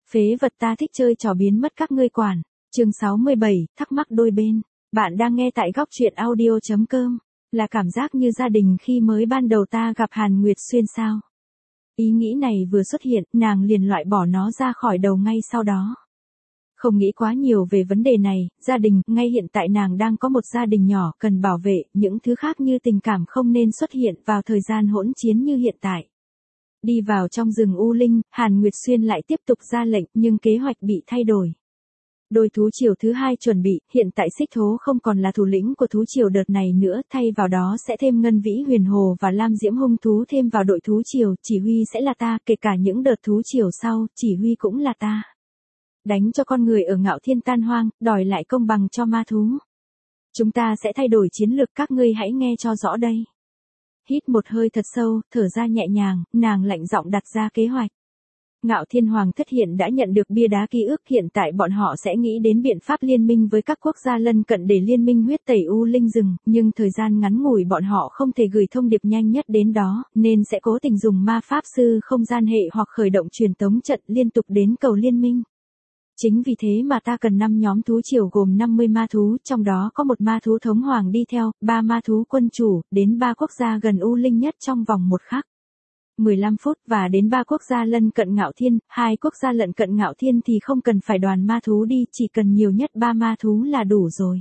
Phế vật ta thích chơi trò biến mất các ngươi quản. Chương 67, thắc mắc đôi bên. Bạn đang nghe tại góc truyện audio.com. Là cảm giác như gia đình khi mới ban đầu ta gặp Hàn Nguyệt Xuyên sao? Ý nghĩ này vừa xuất hiện, nàng liền loại bỏ nó ra khỏi đầu ngay sau đó. Không nghĩ quá nhiều về vấn đề này, gia đình, ngay hiện tại nàng đang có một gia đình nhỏ cần bảo vệ, những thứ khác như tình cảm không nên xuất hiện vào thời gian hỗn chiến như hiện tại. Đi vào trong rừng U Linh, Hàn Nguyệt Xuyên lại tiếp tục ra lệnh nhưng kế hoạch bị thay đổi. Đôi thú triều thứ hai chuẩn bị, hiện tại Xích Thố không còn là thủ lĩnh của thú triều đợt này nữa, thay vào đó sẽ thêm Ngân Vĩ Huyền Hồ và Lam Diễm Hung Thú thêm vào đội thú triều, chỉ huy sẽ là ta, kể cả những đợt thú triều sau, chỉ huy cũng là ta. Đánh cho con người ở Ngạo Thiên tan hoang, đòi lại công bằng cho ma thú. Chúng ta sẽ thay đổi chiến lược, các ngươi hãy nghe cho rõ đây. Hít một hơi thật sâu, thở ra nhẹ nhàng, nàng lạnh giọng đặt ra kế hoạch. Ngạo Thiên Hoàng thất hiện đã nhận được bia đá ký ức, hiện tại bọn họ sẽ nghĩ đến biện pháp liên minh với các quốc gia lân cận để liên minh huyết tẩy U Linh rừng, nhưng thời gian ngắn ngủi bọn họ không thể gửi thông điệp nhanh nhất đến đó, nên sẽ cố tình dùng ma pháp sư không gian hệ hoặc khởi động truyền tống trận liên tục đến cầu liên minh. Chính vì thế mà ta cần 5 nhóm thú triều gồm 50 ma thú, trong đó có một ma thú thống hoàng đi theo, 3 ma thú quân chủ, đến 3 quốc gia gần U Linh nhất trong vòng 1 khắc. 15 phút và đến 3 quốc gia lân cận Ngạo Thiên, 2 quốc gia lân cận Ngạo Thiên thì không cần phải đoàn ma thú đi, chỉ cần nhiều nhất 3 ma thú là đủ rồi.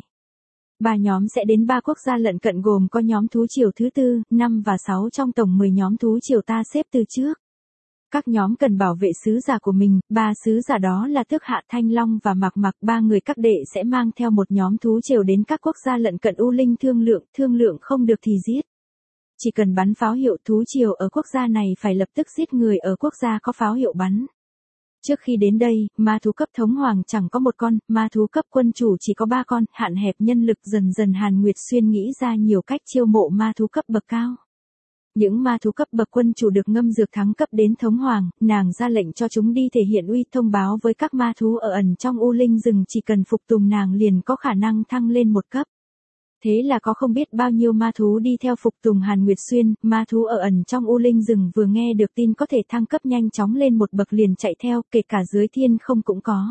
3 nhóm sẽ đến 3 quốc gia lân cận gồm có nhóm thú triều thứ 4, 5 và 6 trong tổng 10 nhóm thú triều ta xếp từ trước. Các nhóm cần bảo vệ sứ giả của mình, 3 sứ giả đó là Tước Hạ Thanh Long và Mạc Mạc, 3 người các đệ sẽ mang theo một nhóm thú triều đến các quốc gia lân cận U Linh thương lượng không được thì giết. Chỉ cần bắn pháo hiệu thú triều ở quốc gia này phải lập tức giết người ở quốc gia có pháo hiệu bắn. Trước khi đến đây, ma thú cấp thống hoàng chẳng có một con, ma thú cấp quân chủ chỉ có 3 con, hạn hẹp nhân lực dần dần Hàn Nguyệt Xuyên nghĩ ra nhiều cách chiêu mộ ma thú cấp bậc cao. Những ma thú cấp bậc quân chủ được ngâm dược thắng cấp đến thống hoàng, nàng ra lệnh cho chúng đi thể hiện uy, thông báo với các ma thú ở ẩn trong U Linh rừng chỉ cần phục tùng nàng liền có khả năng thăng lên 1 cấp. Thế là có không biết bao nhiêu ma thú đi theo phục tùng Hàn Nguyệt Xuyên, ma thú ở ẩn trong U Linh rừng vừa nghe được tin có thể thăng cấp nhanh chóng lên 1 bậc liền chạy theo, kể cả dưới thiên không cũng có.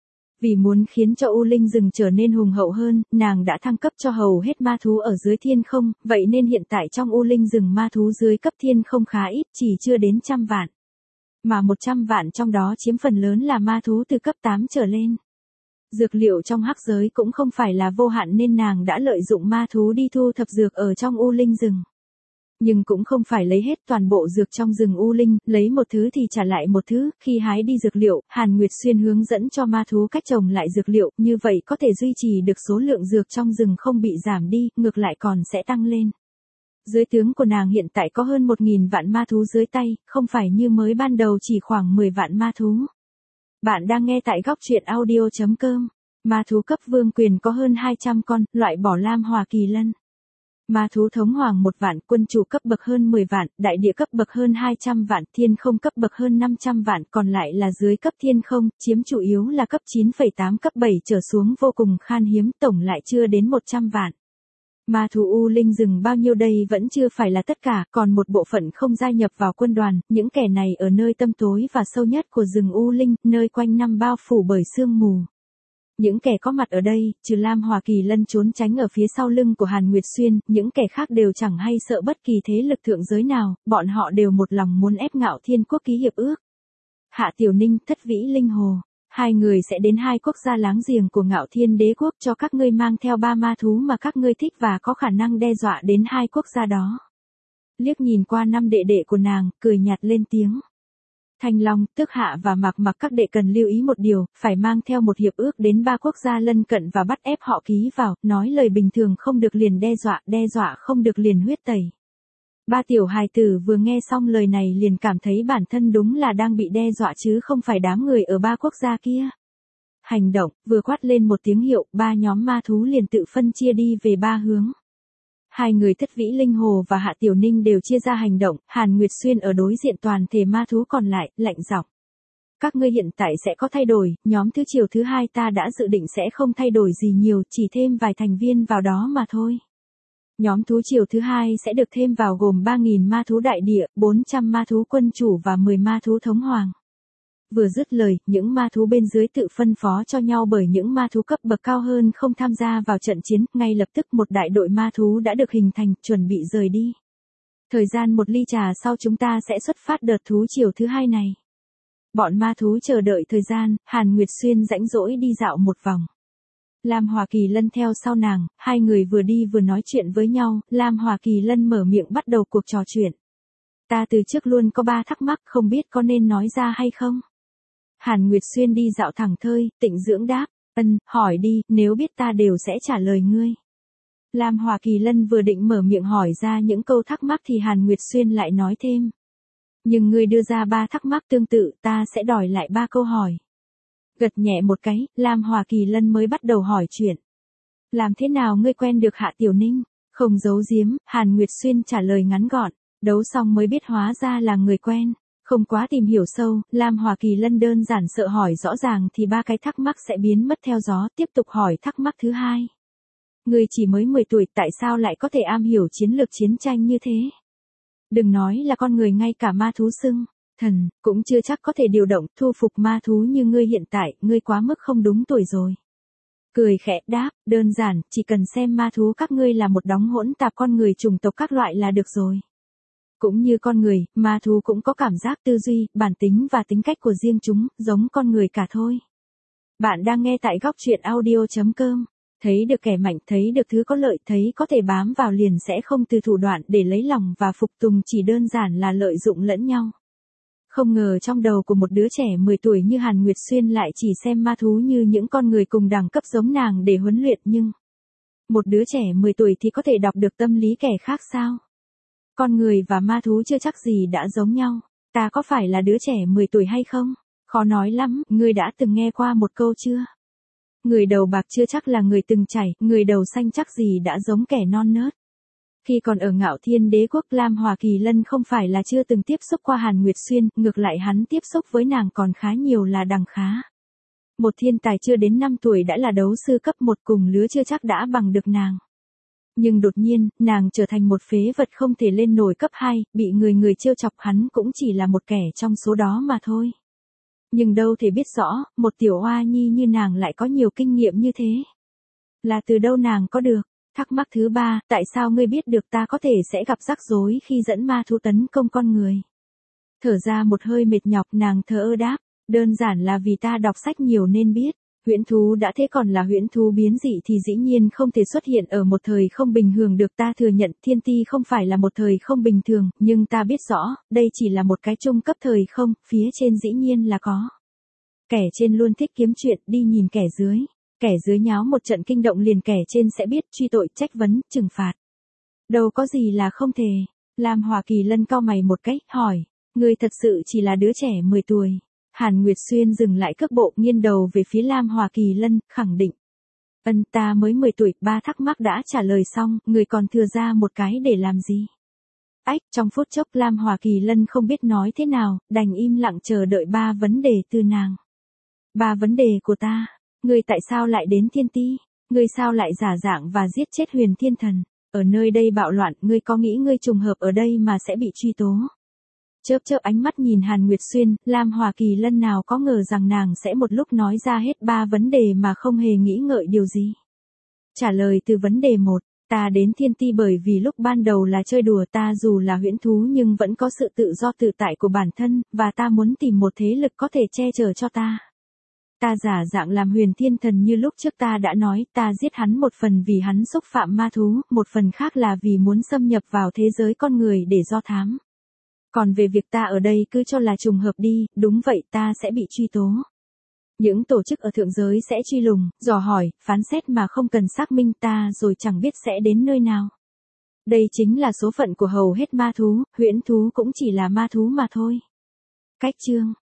Vì muốn khiến cho U Linh rừng trở nên hùng hậu hơn, nàng đã thăng cấp cho hầu hết ma thú ở dưới thiên không, vậy nên hiện tại trong U Linh rừng ma thú dưới cấp thiên không khá ít, chỉ chưa đến 100 vạn. Mà 100 vạn trong đó chiếm phần lớn là ma thú từ cấp 8 trở lên. Dược liệu trong hắc giới cũng không phải là vô hạn nên nàng đã lợi dụng ma thú đi thu thập dược ở trong U Linh rừng. Nhưng cũng không phải lấy hết toàn bộ dược trong rừng U Linh, lấy một thứ thì trả lại một thứ, khi hái đi dược liệu, Hàn Nguyệt Xuyên hướng dẫn cho ma thú cách trồng lại dược liệu, như vậy có thể duy trì được số lượng dược trong rừng không bị giảm đi, ngược lại còn sẽ tăng lên. Dưới tướng của nàng hiện tại có hơn 1.000 vạn ma thú dưới tay, không phải như mới ban đầu chỉ khoảng 10 vạn ma thú. Bạn đang nghe tại góc truyện audio.com. Ma thú cấp vương quyền có hơn 200 con, loại bỏ Lam Hỏa Kỳ Lân. Ma thú thống hoàng 1 vạn, quân chủ cấp bậc hơn 10 vạn, đại địa cấp bậc hơn 200 vạn, thiên không cấp bậc hơn 500 vạn, còn lại là dưới cấp thiên không, chiếm chủ yếu là cấp 9,8 cấp 7 trở xuống vô cùng khan hiếm, tổng lại chưa đến 100 vạn. Ma thú U Linh rừng bao nhiêu đây vẫn chưa phải là tất cả, còn một bộ phận không gia nhập vào quân đoàn, những kẻ này ở nơi tăm tối và sâu nhất của rừng U Linh, nơi quanh năm bao phủ bởi sương mù. Những kẻ có mặt ở đây, trừ Lam Hỏa Kỳ Lân trốn tránh ở phía sau lưng của Hàn Nguyệt Xuyên, những kẻ khác đều chẳng hay sợ bất kỳ thế lực thượng giới nào, bọn họ đều một lòng muốn ép Ngạo Thiên quốc ký hiệp ước. Hạ Tiểu Ninh, Thất Vĩ Linh Hồ, 2 người sẽ đến 2 quốc gia láng giềng của Ngạo Thiên đế quốc cho các ngươi mang theo 3 ma thú mà các ngươi thích và có khả năng đe dọa đến 2 quốc gia đó. Liếc nhìn qua 5 đệ đệ của nàng, cười nhạt lên tiếng. Thanh Long, Tước Hạ và Mạc Mạc các đệ cần lưu ý một điều, phải mang theo một hiệp ước đến 3 quốc gia lân cận và bắt ép họ ký vào, nói lời bình thường không được liền đe dọa không được liền huyết tẩy. 3 tiểu hài tử vừa nghe xong lời này liền cảm thấy bản thân đúng là đang bị đe dọa chứ không phải đám người ở 3 quốc gia kia. Hành động, vừa quát lên một tiếng hiệu, 3 nhóm ma thú liền tự phân chia đi về 3 hướng. 2 người Thất Vĩ Linh Hồ và Hạ Tiểu Ninh đều chia ra hành động, Hàn Nguyệt Xuyên ở đối diện toàn thể ma thú còn lại, lạnh giọng. Các ngươi hiện tại sẽ có thay đổi, nhóm thứ triều thứ 2 ta đã dự định sẽ không thay đổi gì nhiều, chỉ thêm vài thành viên vào đó mà thôi. Nhóm thú triều thứ 2 sẽ được thêm vào gồm 3.000 ma thú đại địa, 400 ma thú quân chủ và 10 ma thú thống hoàng. Vừa dứt lời, những ma thú bên dưới tự phân phó cho nhau bởi những ma thú cấp bậc cao hơn không tham gia vào trận chiến, ngay lập tức một đại đội ma thú đã được hình thành, chuẩn bị rời đi. Thời gian 1 ly trà sau chúng ta sẽ xuất phát đợt thú chiều thứ 2 này. Bọn ma thú chờ đợi thời gian, Hàn Nguyệt Xuyên rãnh rỗi đi dạo một vòng. Lam Hòa Kỳ Lân theo sau nàng, hai người vừa đi vừa nói chuyện với nhau, Lam Hòa Kỳ Lân mở miệng bắt đầu cuộc trò chuyện. Ta từ trước luôn có 3 thắc mắc không biết có nên nói ra hay không? Hàn Nguyệt Xuyên đi dạo thẳng thơi, Tịnh Dưỡng đáp, hỏi đi, nếu biết ta đều sẽ trả lời ngươi. Lam Hòa Kỳ Lân vừa định mở miệng hỏi ra những câu thắc mắc thì Hàn Nguyệt Xuyên lại nói thêm. Nhưng ngươi đưa ra 3 thắc mắc tương tự, ta sẽ đòi lại 3 câu hỏi. Gật nhẹ một cái, Lam Hòa Kỳ Lân mới bắt đầu hỏi chuyện. Làm thế nào ngươi quen được Hạ Tiểu Ninh? Không giấu giếm, Hàn Nguyệt Xuyên trả lời ngắn gọn, đấu xong mới biết hóa ra là người quen. Không quá tìm hiểu sâu, Lam Hòa Kỳ Lân đơn giản sợ hỏi rõ ràng thì 3 cái thắc mắc sẽ biến mất theo gió, tiếp tục hỏi thắc mắc thứ 2. Ngươi chỉ mới 10 tuổi, tại sao lại có thể am hiểu chiến lược chiến tranh như thế? Đừng nói là con người, ngay cả ma thú xưng thần, cũng chưa chắc có thể điều động, thu phục ma thú như ngươi hiện tại, ngươi quá mức không đúng tuổi rồi. Cười khẽ đáp, đơn giản, chỉ cần xem ma thú các ngươi là một đống hỗn tạp con người chủng tộc các loại là được rồi. Cũng như con người, ma thú cũng có cảm giác, tư duy, bản tính và tính cách của riêng chúng, giống con người cả thôi. Bạn đang nghe tại góc truyện audio.com. Thấy được kẻ mạnh, thấy được thứ có lợi, thấy có thể bám vào liền sẽ không từ thủ đoạn để lấy lòng và phục tùng, chỉ đơn giản là lợi dụng lẫn nhau. Không ngờ trong đầu của một đứa trẻ 10 tuổi như Hàn Nguyệt Xuyên lại chỉ xem ma thú như những con người cùng đẳng cấp giống nàng để huấn luyện, nhưng một đứa trẻ 10 tuổi thì có thể đọc được tâm lý kẻ khác sao? Con người và ma thú chưa chắc gì đã giống nhau. Ta có phải là đứa trẻ 10 tuổi hay không? Khó nói lắm, ngươi đã từng nghe qua một câu chưa? Người đầu bạc chưa chắc là người từng chảy, người đầu xanh chắc gì đã giống kẻ non nớt. Khi còn ở Ngạo Thiên Đế Quốc, Lam Hòa Kỳ Lân không phải là chưa từng tiếp xúc qua Hàn Nguyệt Xuyên, ngược lại hắn tiếp xúc với nàng còn khá nhiều là đằng khá. Một thiên tài chưa đến 5 tuổi đã là đấu sư cấp 1, cùng lứa chưa chắc đã bằng được nàng. Nhưng đột nhiên, nàng trở thành một phế vật không thể lên nổi cấp 2, bị người trêu chọc, hắn cũng chỉ là một kẻ trong số đó mà thôi. Nhưng đâu thể biết rõ, một tiểu oa nhi như nàng lại có nhiều kinh nghiệm như thế. Là từ đâu nàng có được? Thắc mắc thứ 3, tại sao ngươi biết được ta có thể sẽ gặp rắc rối khi dẫn ma thú tấn công con người? Thở ra một hơi mệt nhọc, nàng thờ ơ đáp, đơn giản là vì ta đọc sách nhiều nên biết. Huyễn thú đã thế còn là huyễn thú biến dị thì dĩ nhiên không thể xuất hiện ở một thời không bình thường được, ta thừa nhận thiên ti không phải là một thời không bình thường, nhưng ta biết rõ, đây chỉ là một cái trung cấp thời không, phía trên dĩ nhiên là có. Kẻ trên luôn thích kiếm chuyện, đi nhìn kẻ dưới. Kẻ dưới nháo một trận kinh động liền kẻ trên sẽ biết, truy tội, trách vấn, trừng phạt. Đâu có gì là không thể. Lam Hòa Kỳ Lân cau mày một cái, hỏi, ngươi thật sự chỉ là đứa trẻ 10 tuổi. Hàn Nguyệt Xuyên dừng lại cước bộ, nghiêng đầu về phía Lam Hòa Kỳ Lân, khẳng định. Ta mới 10 tuổi, 3 thắc mắc đã trả lời xong, người còn thừa ra một cái để làm gì? Ách, trong phút chốc Lam Hòa Kỳ Lân không biết nói thế nào, đành im lặng chờ đợi 3 vấn đề từ nàng. 3 vấn đề của ta. Ngươi tại sao lại đến Thiên Ti? Ngươi sao lại giả dạng và giết chết Huyền Thiên Thần? Ở nơi đây bạo loạn, ngươi có nghĩ ngươi trùng hợp ở đây mà sẽ bị truy tố? Chớp chớp ánh mắt nhìn Hàn Nguyệt Xuyên, Lam Hòa Kỳ Lân nào có ngờ rằng nàng sẽ một lúc nói ra hết 3 vấn đề mà không hề nghĩ ngợi điều gì. Trả lời từ vấn đề 1, ta đến Thiên Ti bởi vì lúc ban đầu là chơi đùa, ta dù là huyễn thú nhưng vẫn có sự tự do tự tại của bản thân, và ta muốn tìm một thế lực có thể che chở cho ta. Ta giả dạng làm Huyền Thiên Thần như lúc trước ta đã nói, ta giết hắn một phần vì hắn xúc phạm ma thú, một phần khác là vì muốn xâm nhập vào thế giới con người để do thám. Còn về việc ta ở đây cứ cho là trùng hợp đi, đúng vậy, ta sẽ bị truy tố. Những tổ chức ở thượng giới sẽ truy lùng, dò hỏi, phán xét mà không cần xác minh, ta rồi chẳng biết sẽ đến nơi nào. Đây chính là số phận của hầu hết ma thú, huyễn thú cũng chỉ là ma thú mà thôi. Cách chương